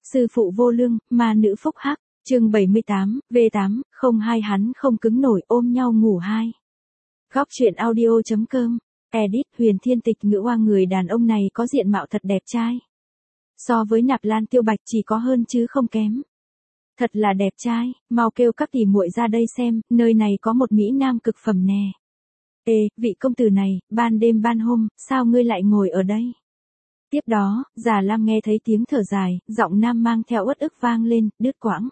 Sư phụ vô lương, ma nữ phúc hắc, chương 78, V8, 02 hắn không cứng nổi ôm nhau ngủ hai. Góc truyện audio.com, edit Huyền Thiên Tịch ngữ hoa người đàn ông này có diện mạo thật đẹp trai. So với Nạp Lan Tiêu Bạch chỉ có hơn chứ không kém. Thật là đẹp trai, mau kêu các tỷ muội ra đây xem, nơi này có một mỹ nam cực phẩm nè. Ê, vị công tử này, ban đêm ban hôm, sao ngươi lại ngồi ở đây? Tiếp đó, Già Lam nghe thấy tiếng thở dài, giọng nam mang theo uất ức vang lên, đứt quãng.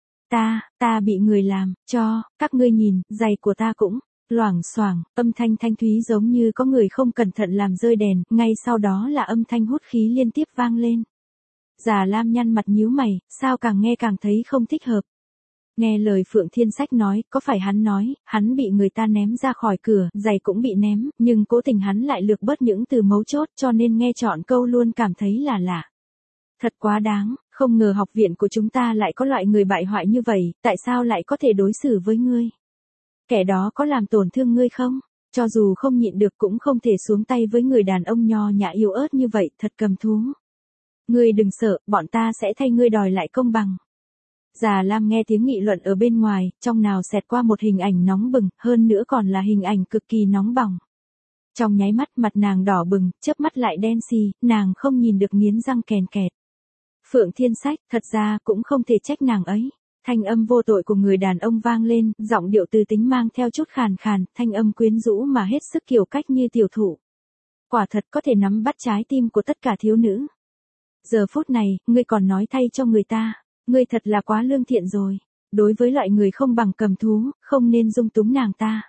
Ta bị người làm, cho, các ngươi nhìn, giày của ta cũng, loảng xoảng, âm thanh thanh thúy giống như có người không cẩn thận làm rơi đèn, ngay sau đó là âm thanh hút khí liên tiếp vang lên. Già Lam nhăn mặt nhíu mày, sao càng nghe càng thấy không thích hợp. Nghe lời Phượng Thiên Sách nói, có phải hắn nói, hắn bị người ta ném ra khỏi cửa, giày cũng bị ném, nhưng cố tình hắn lại lược bớt những từ mấu chốt cho nên nghe trọn câu luôn cảm thấy là lạ. Thật quá đáng, không ngờ học viện của chúng ta lại có loại người bại hoại như vậy, tại sao lại có thể đối xử với ngươi? Kẻ đó có làm tổn thương ngươi không? Cho dù không nhịn được cũng không thể xuống tay với người đàn ông nho nhã yếu ớt như vậy, thật cầm thú. Ngươi đừng sợ, bọn ta sẽ thay ngươi đòi lại công bằng. Già Lam nghe tiếng nghị luận ở bên ngoài, trong nào xẹt qua một hình ảnh nóng bừng, hơn nữa còn là hình ảnh cực kỳ nóng bỏng. Trong nháy mắt mặt nàng đỏ bừng, chớp mắt lại đen xì, nàng không nhìn được nghiến răng kèn kẹt. Phượng Thiên Sách, thật ra cũng không thể trách nàng ấy. Thanh âm vô tội của người đàn ông vang lên, giọng điệu từ tính mang theo chút khàn khàn, thanh âm quyến rũ mà hết sức kiểu cách như tiểu thụ. Quả thật có thể nắm bắt trái tim của tất cả thiếu nữ. Giờ phút này, ngươi còn nói thay cho người ta. Ngươi thật là quá lương thiện rồi. Đối với loại người không bằng cầm thú, không nên dung túng nàng ta.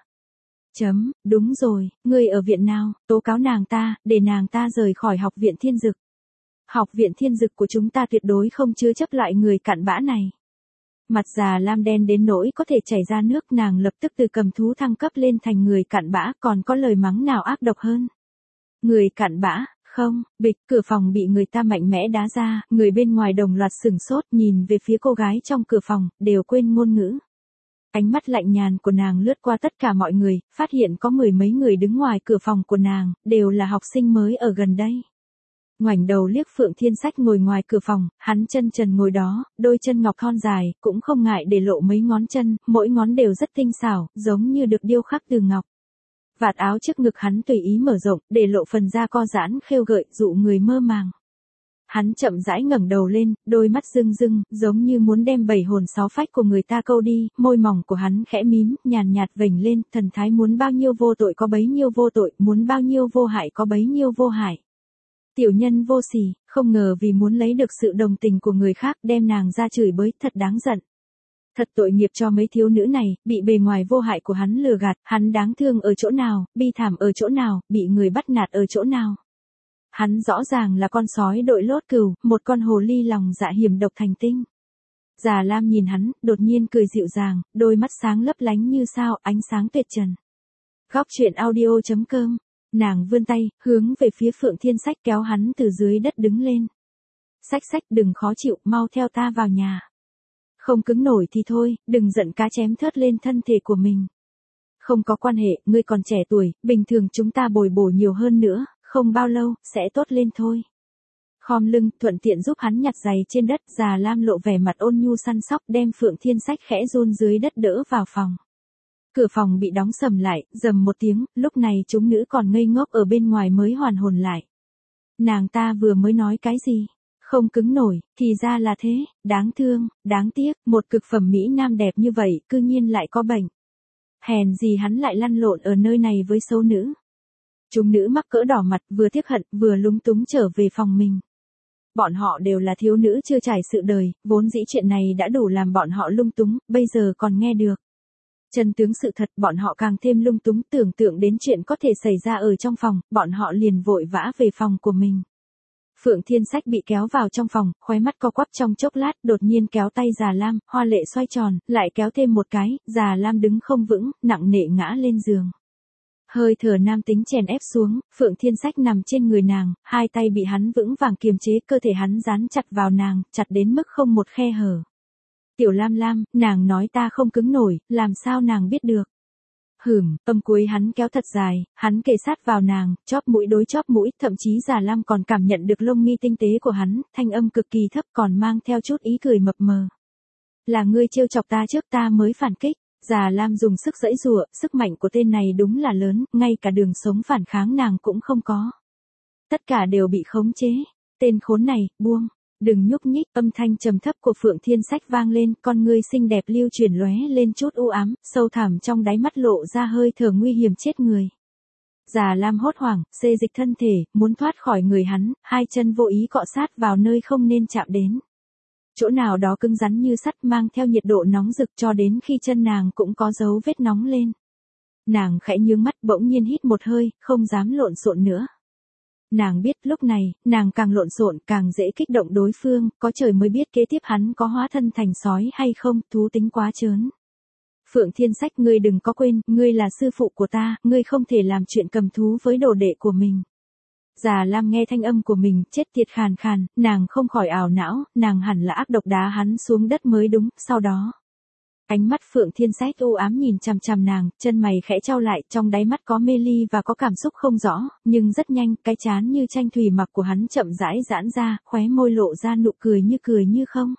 Đúng rồi, ngươi ở viện nào, tố cáo nàng ta, để nàng ta rời khỏi học viện thiên dực. Học viện thiên dực của chúng ta tuyệt đối không chứa chấp loại người cặn bã này. Mặt Già Lam đen đến nỗi có thể chảy ra nước, nàng lập tức từ cầm thú thăng cấp lên thành người cặn bã, còn có lời mắng nào ác độc hơn. Người cặn bã. Không, bịch, cửa phòng bị người ta mạnh mẽ đá ra, người bên ngoài đồng loạt sửng sốt nhìn về phía cô gái trong cửa phòng, đều quên ngôn ngữ. Ánh mắt lạnh nhàn của nàng lướt qua tất cả mọi người, phát hiện có mười mấy người đứng ngoài cửa phòng của nàng, đều là học sinh mới ở gần đây. Ngoảnh đầu liếc Phượng Thiên Sách ngồi ngoài cửa phòng, hắn chân trần ngồi đó, đôi chân ngọc thon dài, cũng không ngại để lộ mấy ngón chân, mỗi ngón đều rất tinh xảo, giống như được điêu khắc từ ngọc. Vạt áo trước ngực hắn tùy ý mở rộng, để lộ phần da co giãn khêu gợi, dụ người mơ màng. Hắn chậm rãi ngẩng đầu lên, đôi mắt rưng rưng, giống như muốn đem bảy hồn sáu phách của người ta câu đi, môi mỏng của hắn khẽ mím, nhàn nhạt vểnh lên, thần thái muốn bao nhiêu vô tội có bấy nhiêu vô tội, muốn bao nhiêu vô hại có bấy nhiêu vô hại. Tiểu nhân vô sỉ, không ngờ vì muốn lấy được sự đồng tình của người khác đem nàng ra chửi bới, thật đáng giận. Thật tội nghiệp cho mấy thiếu nữ này, bị bề ngoài vô hại của hắn lừa gạt, hắn đáng thương ở chỗ nào, bi thảm ở chỗ nào, bị người bắt nạt ở chỗ nào. Hắn rõ ràng là con sói đội lốt cừu, một con hồ ly lòng dạ hiểm độc thành tinh. Già Lam nhìn hắn, đột nhiên cười dịu dàng, đôi mắt sáng lấp lánh như sao, ánh sáng tuyệt trần. Góc truyện audio.com, nàng vươn tay, hướng về phía Phượng Thiên Sách kéo hắn từ dưới đất đứng lên. Sách đừng khó chịu, mau theo ta vào nhà. Không cứng nổi thì thôi, đừng giận cá chém thớt lên thân thể của mình. Không có quan hệ, ngươi còn trẻ tuổi, bình thường chúng ta bồi bổ nhiều hơn nữa, không bao lâu, sẽ tốt lên thôi. Khom lưng, thuận tiện giúp hắn nhặt giày trên đất, Già Lam lộ vẻ mặt ôn nhu săn sóc đem Phượng Thiên Sách khẽ run dưới đất đỡ vào phòng. Cửa phòng bị đóng sầm lại, rầm một tiếng, lúc này chúng nữ còn ngây ngốc ở bên ngoài mới hoàn hồn lại. Nàng ta vừa mới nói cái gì? Không cứng nổi, thì ra là thế, đáng thương, đáng tiếc, một cực phẩm mỹ nam đẹp như vậy, cư nhiên lại có bệnh. Hèn gì hắn lại lăn lộn ở nơi này với xấu nữ. Chúng nữ mắc cỡ đỏ mặt, vừa tiếc hận, vừa lúng túng trở về phòng mình. Bọn họ đều là thiếu nữ chưa trải sự đời, vốn dĩ chuyện này đã đủ làm bọn họ lung túng, bây giờ còn nghe được. Chân tướng sự thật, bọn họ càng thêm lung túng, tưởng tượng đến chuyện có thể xảy ra ở trong phòng, bọn họ liền vội vã về phòng của mình. Phượng Thiên Sách bị kéo vào trong phòng, khóe mắt co quắp trong chốc lát, đột nhiên kéo tay Già Lam, hoa lệ xoay tròn, lại kéo thêm một cái, Già Lam đứng không vững, nặng nề ngã lên giường. Hơi thở nam tính chèn ép xuống, Phượng Thiên Sách nằm trên người nàng, hai tay bị hắn vững vàng kiềm chế, cơ thể hắn dán chặt vào nàng, chặt đến mức không một khe hở. Tiểu Lam Lam, nàng nói ta không cứng nổi, làm sao nàng biết được. Âm cuối hắn kéo thật dài, hắn kề sát vào nàng, chóp mũi đối chóp mũi, thậm chí Già Lam còn cảm nhận được lông mi tinh tế của hắn, thanh âm cực kỳ thấp còn mang theo chút ý cười mập mờ. Là ngươi trêu chọc ta trước ta mới phản kích. Già Lam dùng sức giãy giụa, sức mạnh của tên này đúng là lớn, ngay cả đường sống phản kháng nàng cũng không có. Tất cả đều bị khống chế. Tên khốn này, buông. Đừng nhúc nhích, âm thanh trầm thấp của Phượng Thiên Sách vang lên, con ngươi xinh đẹp lưu chuyển lóe lên chút u ám, sâu thẳm trong đáy mắt lộ ra hơi thở nguy hiểm chết người. Già Lam hốt hoảng, xê dịch thân thể, muốn thoát khỏi người hắn, hai chân vô ý cọ sát vào nơi không nên chạm đến. Chỗ nào đó cứng rắn như sắt mang theo nhiệt độ nóng rực cho đến khi chân nàng cũng có dấu vết nóng lên. Nàng khẽ nhướng mắt bỗng nhiên hít một hơi, không dám lộn xộn nữa. Nàng biết lúc này, nàng càng lộn xộn càng dễ kích động đối phương, có trời mới biết kế tiếp hắn có hóa thân thành sói hay không, thú tính quá trớn. Phượng Thiên Sách, ngươi đừng có quên, ngươi là sư phụ của ta, ngươi không thể làm chuyện cầm thú với đồ đệ của mình. Già Lam nghe thanh âm của mình, chết tiệt khàn khàn, nàng không khỏi ảo não, nàng hẳn là ác độc đá hắn xuống đất mới đúng, sau đó. Ánh mắt Phượng Thiên Sách u ám nhìn chằm chằm nàng, chân mày khẽ chau lại, trong đáy mắt có mê ly và có cảm xúc không rõ, nhưng rất nhanh, cái trán như tranh thủy mặc của hắn chậm rãi giãn ra, khóe môi lộ ra nụ cười như không.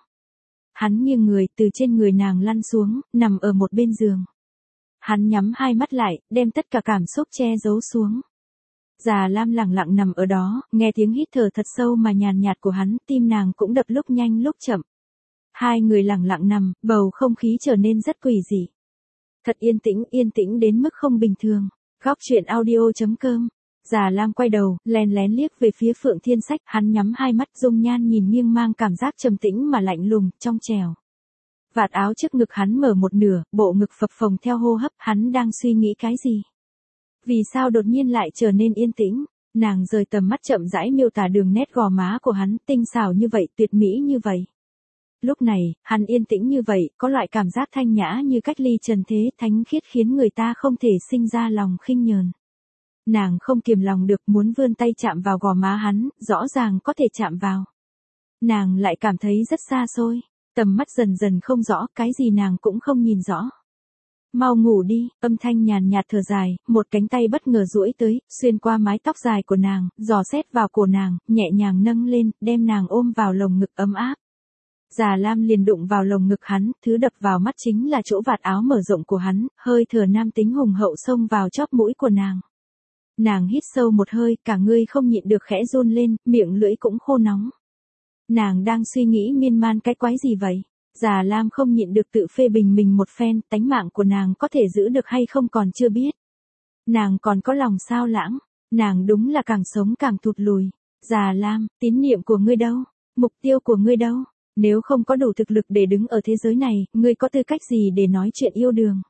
Hắn nghiêng người, từ trên người nàng lăn xuống, nằm ở một bên giường. Hắn nhắm hai mắt lại, đem tất cả cảm xúc che giấu xuống. Già Lam lặng lặng nằm ở đó, nghe tiếng hít thở thật sâu mà nhàn nhạt của hắn, tim nàng cũng đập lúc nhanh lúc chậm. Hai người lặng lặng nằm, bầu không khí trở nên rất quỷ dị. Thật yên tĩnh đến mức không bình thường. Góc truyện audio.com. Già Lam quay đầu, lén lén liếc về phía Phượng Thiên Sách, hắn nhắm hai mắt, dung nhan nhìn nghiêng mang cảm giác trầm tĩnh mà lạnh lùng, trong trẻo. Vạt áo trước ngực hắn mở một nửa, bộ ngực phập phồng theo hô hấp, hắn đang suy nghĩ cái gì? Vì sao đột nhiên lại trở nên yên tĩnh? Nàng rời tầm mắt chậm rãi miêu tả đường nét gò má của hắn, tinh xảo như vậy, tuyệt mỹ như vậy. Lúc này, hắn yên tĩnh như vậy, có loại cảm giác thanh nhã như cách ly trần thế, thánh khiết khiến người ta không thể sinh ra lòng khinh nhờn. Nàng không kiềm lòng được muốn vươn tay chạm vào gò má hắn, rõ ràng có thể chạm vào. Nàng lại cảm thấy rất xa xôi, tầm mắt dần dần không rõ, cái gì nàng cũng không nhìn rõ. Mau ngủ đi, âm thanh nhàn nhạt thở dài, một cánh tay bất ngờ duỗi tới, xuyên qua mái tóc dài của nàng, dò xét vào cổ nàng, nhẹ nhàng nâng lên, đem nàng ôm vào lồng ngực ấm áp. Già Lam liền đụng vào lồng ngực hắn, thứ đập vào mắt chính là chỗ vạt áo mở rộng của hắn, hơi thở nam tính hùng hậu xông vào chóp mũi của nàng. Nàng hít sâu một hơi, cả người không nhịn được khẽ run lên, miệng lưỡi cũng khô nóng. Nàng đang suy nghĩ miên man cái quái gì vậy? Già Lam không nhịn được tự phê bình mình một phen, tánh mạng của nàng có thể giữ được hay không còn chưa biết. Nàng còn có lòng sao lãng, nàng đúng là càng sống càng thụt lùi. Già Lam, tín niệm của ngươi đâu? Mục tiêu của ngươi đâu? Nếu không có đủ thực lực để đứng ở thế giới này, ngươi có tư cách gì để nói chuyện yêu đương?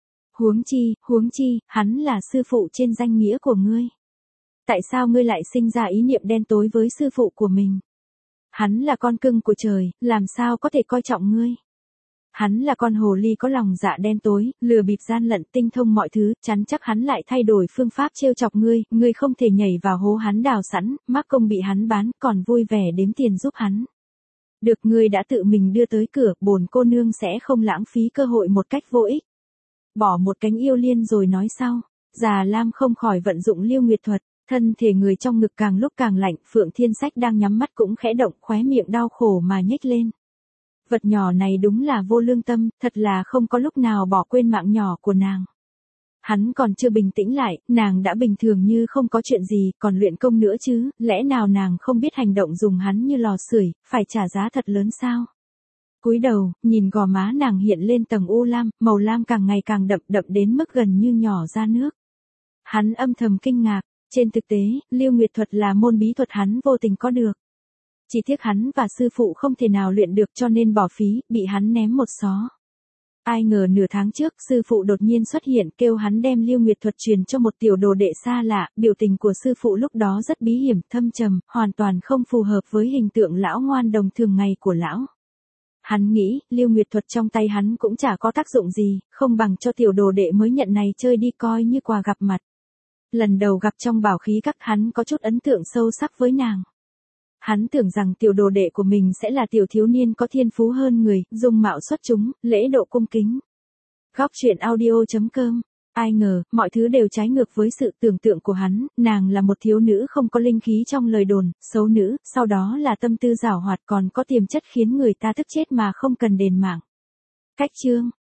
Huống chi, hắn là sư phụ trên danh nghĩa của ngươi. Tại sao ngươi lại sinh ra ý niệm đen tối với sư phụ của mình? Hắn là con cưng của trời, làm sao có thể coi trọng ngươi? Hắn là con hồ ly có lòng dạ đen tối, lừa bịp gian lận tinh thông mọi thứ, chắn chắc hắn lại thay đổi phương pháp trêu chọc ngươi, ngươi không thể nhảy vào hố hắn đào sẵn, mắc công bị hắn bán, còn vui vẻ đếm tiền giúp hắn. Được ngươi đã tự mình đưa tới cửa, bổn cô nương sẽ không lãng phí cơ hội một cách vô ích. Bỏ một cánh yêu liên rồi nói sau. Già Lam không khỏi vận dụng Liêu Nguyệt thuật, thân thể người trong ngực càng lúc càng lạnh, Phượng Thiên Sách đang nhắm mắt cũng khẽ động, khóe miệng đau khổ mà nhếch lên. Vật nhỏ này đúng là vô lương tâm, thật là không có lúc nào bỏ quên mạng nhỏ của nàng. Hắn còn chưa bình tĩnh lại, nàng đã bình thường như không có chuyện gì, còn luyện công nữa chứ, lẽ nào nàng không biết hành động dùng hắn như lò sưởi, phải trả giá thật lớn sao? Cúi đầu, nhìn gò má nàng hiện lên tầng u lam, màu lam càng ngày càng đậm đến mức gần như nhỏ ra nước. Hắn âm thầm kinh ngạc, trên thực tế, Liêu Nguyệt thuật là môn bí thuật hắn vô tình có được. Chỉ tiếc hắn và sư phụ không thể nào luyện được cho nên bỏ phí, bị hắn ném một xó. Ai ngờ nửa tháng trước, sư phụ đột nhiên xuất hiện kêu hắn đem Liêu Nguyệt thuật truyền cho một tiểu đồ đệ xa lạ, biểu tình của sư phụ lúc đó rất bí hiểm, thâm trầm, hoàn toàn không phù hợp với hình tượng lão ngoan đồng thường ngày của lão. Hắn nghĩ, Liêu Nguyệt thuật trong tay hắn cũng chả có tác dụng gì, không bằng cho tiểu đồ đệ mới nhận này chơi đi coi như quà gặp mặt. Lần đầu gặp trong bảo khí các hắn có chút ấn tượng sâu sắc với nàng. Hắn tưởng rằng tiểu đồ đệ của mình sẽ là tiểu thiếu niên có thiên phú hơn người, dung mạo xuất chúng, lễ độ cung kính. Góc truyện audio.com Ai ngờ, mọi thứ đều trái ngược với sự tưởng tượng của hắn, nàng là một thiếu nữ không có linh khí trong lời đồn, xấu nữ, sau đó là tâm tư giảo hoạt còn có tiềm chất khiến người ta tức chết mà không cần đền mạng. Cách chương